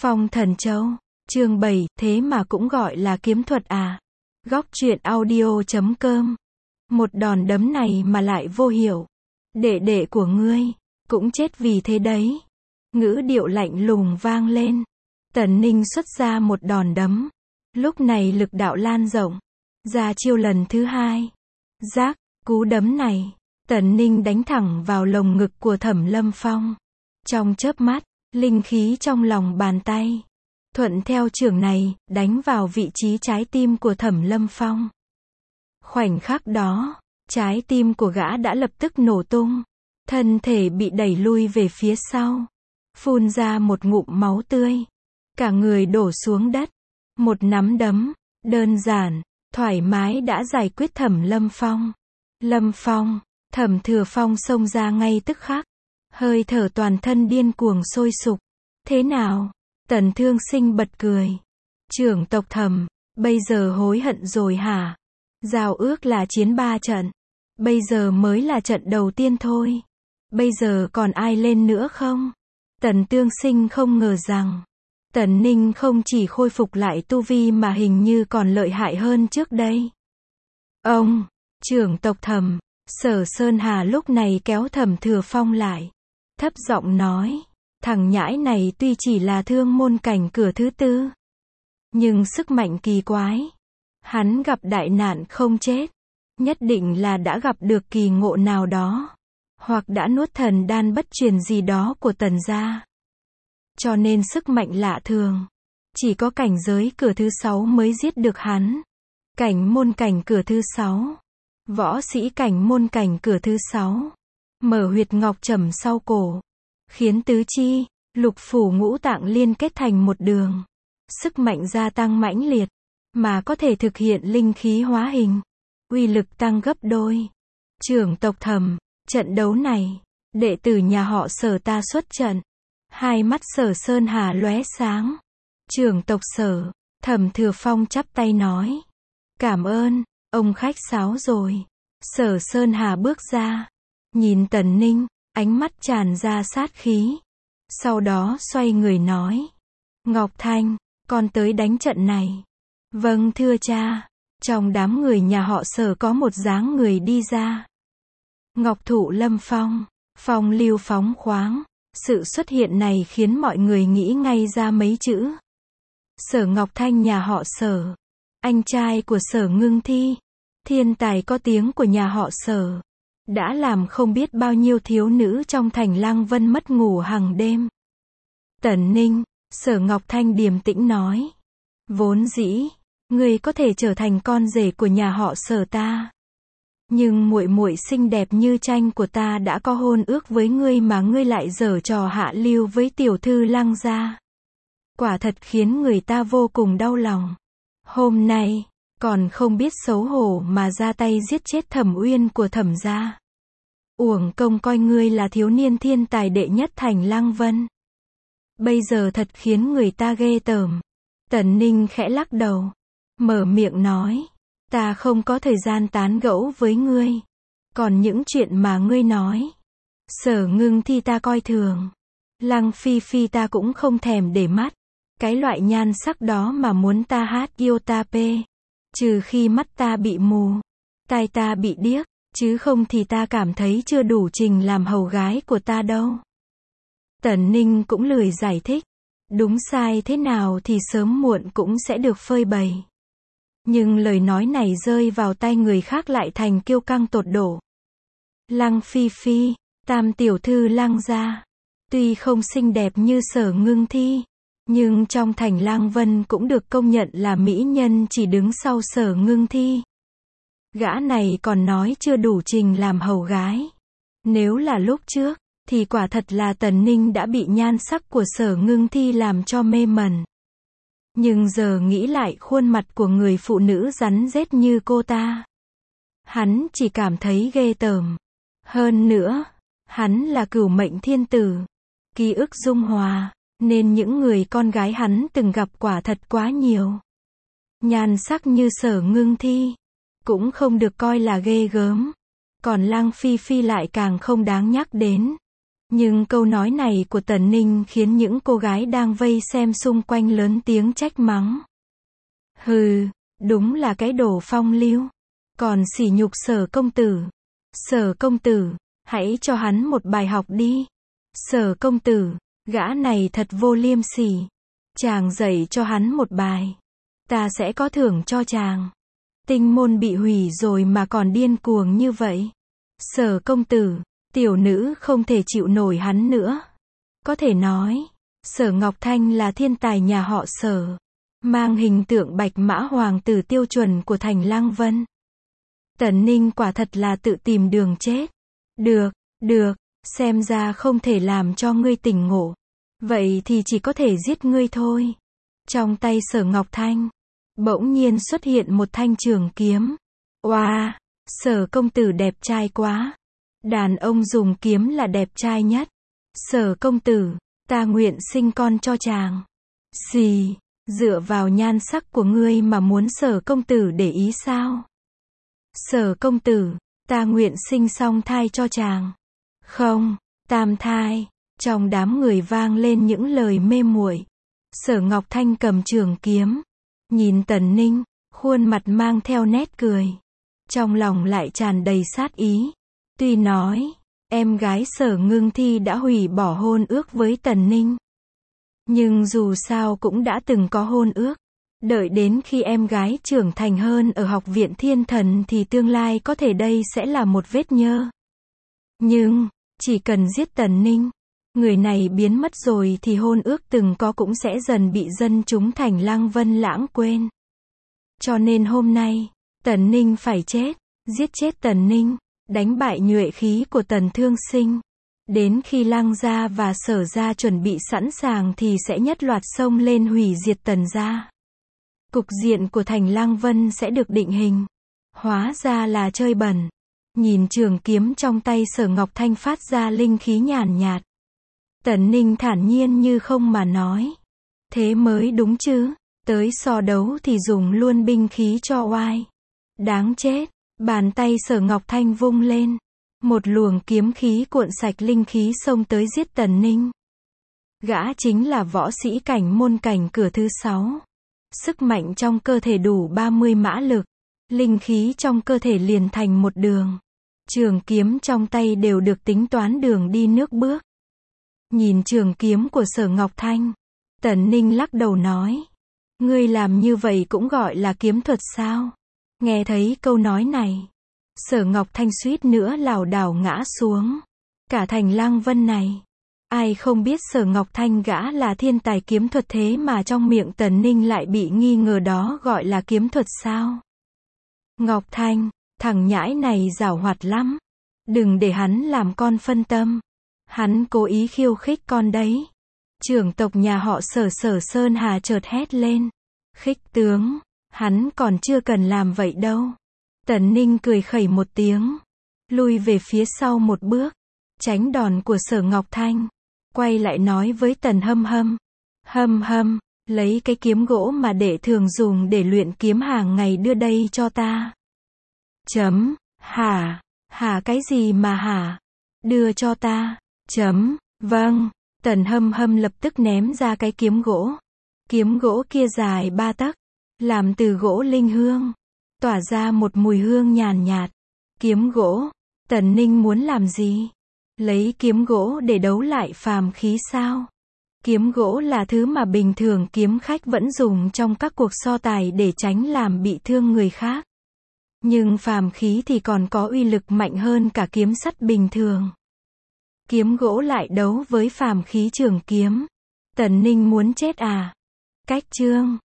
Phong Thần Châu, chương 7, thế mà cũng gọi là kiếm thuật à? Góc truyện audio.com. Một đòn đấm này mà lại vô hiệu. Đệ đệ của ngươi, cũng chết vì thế đấy. Ngữ điệu lạnh lùng vang lên. Tần Ninh xuất ra một đòn đấm. Lúc này lực đạo lan rộng. Ra chiêu lần thứ hai. Rác, cú đấm này. Tần Ninh đánh thẳng vào lồng ngực của Thẩm Lâm Phong. Trong chớp mắt, linh khí trong lòng bàn tay. Thuận theo chưởng này, đánh vào vị trí trái tim của Thẩm Lâm Phong. Khoảnh khắc đó, trái tim của gã đã lập tức nổ tung. Thân thể bị đẩy lui về phía sau. Phun ra một ngụm máu tươi. Cả người đổ xuống đất. Một nắm đấm, đơn giản, thoải mái đã giải quyết Thẩm Lâm Phong. Lâm Phong, Thẩm Thừa Phong xông ra ngay tức khắc. Hơi thở toàn thân điên cuồng sôi sục. Thế nào? Tần Thương Sinh bật cười. Trưởng tộc Thẩm, bây giờ hối hận rồi hả? Giao ước là chiến 3 trận. Bây giờ mới là trận đầu tiên thôi. Bây giờ còn ai lên nữa không? Tần Thương Sinh không ngờ rằng Tần Ninh không chỉ khôi phục lại tu vi mà hình như còn lợi hại hơn trước đây. Ông, trưởng tộc Thẩm, Sở Sơn Hà lúc này kéo Thẩm Thừa Phong lại. Thấp giọng nói, thằng nhãi này tuy chỉ là thương môn cảnh cửa thứ tư, nhưng sức mạnh kỳ quái. Hắn gặp đại nạn không chết. Nhất định là đã gặp được kỳ ngộ nào đó. Hoặc đã nuốt thần đan bất truyền gì đó của Tần gia. Cho nên sức mạnh lạ thường. Chỉ có cảnh giới cửa thứ 6 mới giết được hắn. Cảnh môn cảnh cửa thứ 6. Võ sĩ cảnh môn cảnh cửa thứ 6. Mở huyệt ngọc trầm sau cổ. Khiến tứ chi, lục phủ ngũ tạng liên kết thành một đường. Sức mạnh gia tăng mãnh liệt. Mà có thể thực hiện linh khí hóa hình. Uy lực tăng gấp đôi. Trưởng tộc Thẩm, trận đấu này, đệ tử nhà họ Sở ta xuất trận. Hai mắt Sở Sơn Hà lóe sáng. Trưởng tộc Sở, Thẩm Thừa Phong chắp tay nói. Cảm ơn, ông khách sáo rồi. Sở Sơn Hà bước ra. Nhìn Tần Ninh, ánh mắt tràn ra sát khí. Sau đó xoay người nói. Ngọc Thanh, con tới đánh trận này. Vâng thưa cha. Trong đám người nhà họ Sở có một dáng người đi ra. Ngọc Thụ Lâm Phong, phong lưu phóng khoáng. Sự xuất hiện này khiến mọi người nghĩ ngay ra mấy chữ. Sở Ngọc Thanh nhà họ Sở. Anh trai của Sở Ngưng Thi. Thiên tài có tiếng của nhà họ Sở. Đã làm không biết bao nhiêu thiếu nữ trong thành Lăng Vân mất ngủ hàng đêm. Tần Ninh, Sở Ngọc Thanh điềm tĩnh nói. Vốn dĩ, ngươi có thể trở thành con rể của nhà họ Sở ta. Nhưng muội muội xinh đẹp như tranh của ta đã có hôn ước với ngươi mà ngươi lại giở trò hạ lưu với tiểu thư Lăng gia. Quả thật khiến người ta vô cùng đau lòng. Hôm nay, còn không biết xấu hổ mà ra tay giết chết Thẩm Uyên của Thẩm gia. Uổng công coi ngươi là thiếu niên thiên tài đệ nhất thành Lăng Vân. Bây giờ thật khiến người ta ghê tởm. Tần Ninh khẽ lắc đầu. Mở miệng nói. Ta không có thời gian tán gẫu với ngươi. Còn những chuyện mà ngươi nói. Sở Ngưng Thi ta coi thường. Lăng Phi Phi ta cũng không thèm để mắt. Cái loại nhan sắc đó mà muốn ta hát yêu ta pê. Trừ khi mắt ta bị mù. Tai ta bị điếc. Chứ không thì ta cảm thấy chưa đủ trình làm hầu gái của ta đâu. Tần Ninh cũng lười giải thích. Đúng sai thế nào thì sớm muộn cũng sẽ được phơi bày. Nhưng lời nói này rơi vào tay người khác lại thành kiêu căng tột độ. Lăng Phi Phi, tam tiểu thư Lăng gia. Tuy không xinh đẹp như Sở Ngưng Thi. Nhưng trong thành Lăng Vân cũng được công nhận là mỹ nhân chỉ đứng sau Sở Ngưng Thi. Gã này còn nói chưa đủ trình làm hầu gái. Nếu là lúc trước, thì quả thật là Tần Ninh đã bị nhan sắc của Sở Ngưng Thi làm cho mê mẩn. Nhưng giờ nghĩ lại khuôn mặt của người phụ nữ rắn rết như cô ta. Hắn chỉ cảm thấy ghê tởm. Hơn nữa, hắn là cửu mệnh thiên tử. Ký ức dung hòa, nên những người con gái hắn từng gặp quả thật quá nhiều. Nhan sắc như Sở Ngưng Thi, cũng không được coi là ghê gớm. Còn Lăng Phi Phi lại càng không đáng nhắc đến. Nhưng câu nói này của Tần Ninh khiến những cô gái đang vây xem xung quanh lớn tiếng trách mắng. Hừ, đúng là cái đồ phong lưu. Còn sỉ nhục Sở công tử. Sở công tử, hãy cho hắn một bài học đi. Sở công tử, gã này thật vô liêm sỉ. Chàng dạy cho hắn một bài. Ta sẽ có thưởng cho chàng. Tinh môn bị hủy rồi mà còn điên cuồng như vậy. Sở công tử, tiểu nữ không thể chịu nổi hắn nữa. Có thể nói, Sở Ngọc Thanh là thiên tài nhà họ Sở. Mang hình tượng bạch mã hoàng tử tiêu chuẩn của thành Lăng Vân. Tần Ninh quả thật là tự tìm đường chết. Được, xem ra không thể làm cho ngươi tỉnh ngộ. Vậy thì chỉ có thể giết ngươi thôi. Trong tay Sở Ngọc Thanh, bỗng nhiên xuất hiện một thanh trường kiếm. Oa, Sở công tử đẹp trai quá. Đàn ông dùng kiếm là đẹp trai nhất. Sở công tử, ta nguyện sinh con cho chàng. Xì, dựa vào nhan sắc của ngươi mà muốn Sở công tử để ý sao? Sở công tử, ta nguyện sinh song thai cho chàng. Không, tam thai. Trong đám người vang lên những lời mê muội. Sở Ngọc Thanh cầm trường kiếm, nhìn Tần Ninh, khuôn mặt mang theo nét cười. Trong lòng lại tràn đầy sát ý. Tuy nói, em gái Sở Ngưng Thi đã hủy bỏ hôn ước với Tần Ninh. Nhưng dù sao cũng đã từng có hôn ước. Đợi đến khi em gái trưởng thành hơn ở học viện Thiên Thần thì tương lai có thể đây sẽ là một vết nhơ. Nhưng, chỉ cần giết Tần Ninh, người này biến mất rồi thì hôn ước từng có cũng sẽ dần bị dân chúng thành Lăng Vân lãng quên. Cho nên hôm nay, Tần Ninh phải chết, giết chết Tần Ninh, đánh bại nhuệ khí của Tần Thương Sinh. Đến khi Lăng gia và Sở gia chuẩn bị sẵn sàng thì sẽ nhất loạt xông lên hủy diệt Tần gia. Cục diện của thành Lăng Vân sẽ được định hình. Hóa ra là chơi bẩn. Nhìn trường kiếm trong tay Sở Ngọc Thanh phát ra linh khí nhàn nhạt. Tần Ninh thản nhiên như không mà nói. Thế mới đúng chứ. Tới so đấu thì dùng luôn binh khí cho oai. Đáng chết. Bàn tay Sở Ngọc Thanh vung lên. Một luồng kiếm khí cuộn sạch linh khí xông tới giết Tần Ninh. Gã chính là võ sĩ cảnh môn cảnh cửa thứ 6. Sức mạnh trong cơ thể đủ 30 mã lực. Linh khí trong cơ thể liền thành một đường. Trường kiếm trong tay đều được tính toán đường đi nước bước. Nhìn trường kiếm của Sở Ngọc Thanh, Tần Ninh lắc đầu nói. Ngươi làm như vậy cũng gọi là kiếm thuật sao? Nghe thấy câu nói này, Sở Ngọc Thanh suýt nữa lảo đảo ngã xuống. Cả thành Lăng Vân này, ai không biết Sở Ngọc Thanh gã là thiên tài kiếm thuật thế mà trong miệng Tần Ninh lại bị nghi ngờ đó gọi là kiếm thuật sao? Ngọc Thanh, thằng nhãi này giảo hoạt lắm. Đừng để hắn làm con phân tâm. Hắn cố ý khiêu khích con đấy. Trưởng tộc nhà họ Sở Sở Sơn Hà chợt hét lên. Khích tướng, hắn còn chưa cần làm vậy đâu. Tần Ninh cười khẩy một tiếng. Lui về phía sau một bước. Tránh đòn của Sở Ngọc Thanh. Quay lại nói với Tần Hâm Hâm. Hâm Hâm, lấy cái kiếm gỗ mà đệ thường dùng để luyện kiếm hàng ngày đưa đây cho ta. Hả? Hả cái gì mà hả? Đưa cho ta. Vâng. Tần Hâm Hâm lập tức ném ra cái kiếm gỗ. Kiếm gỗ kia dài 3 tấc, làm từ gỗ linh hương, tỏa ra một mùi hương nhàn nhạt. Kiếm gỗ, Tần Ninh muốn làm gì? Lấy kiếm gỗ để đấu lại phàm khí sao? Kiếm gỗ là thứ mà bình thường kiếm khách vẫn dùng trong các cuộc so tài để tránh làm bị thương người khác. Nhưng phàm khí thì còn có uy lực mạnh hơn cả kiếm sắt bình thường. Kiếm gỗ lại đấu với phàm khí trường kiếm. Tần Ninh muốn chết à? Cách chương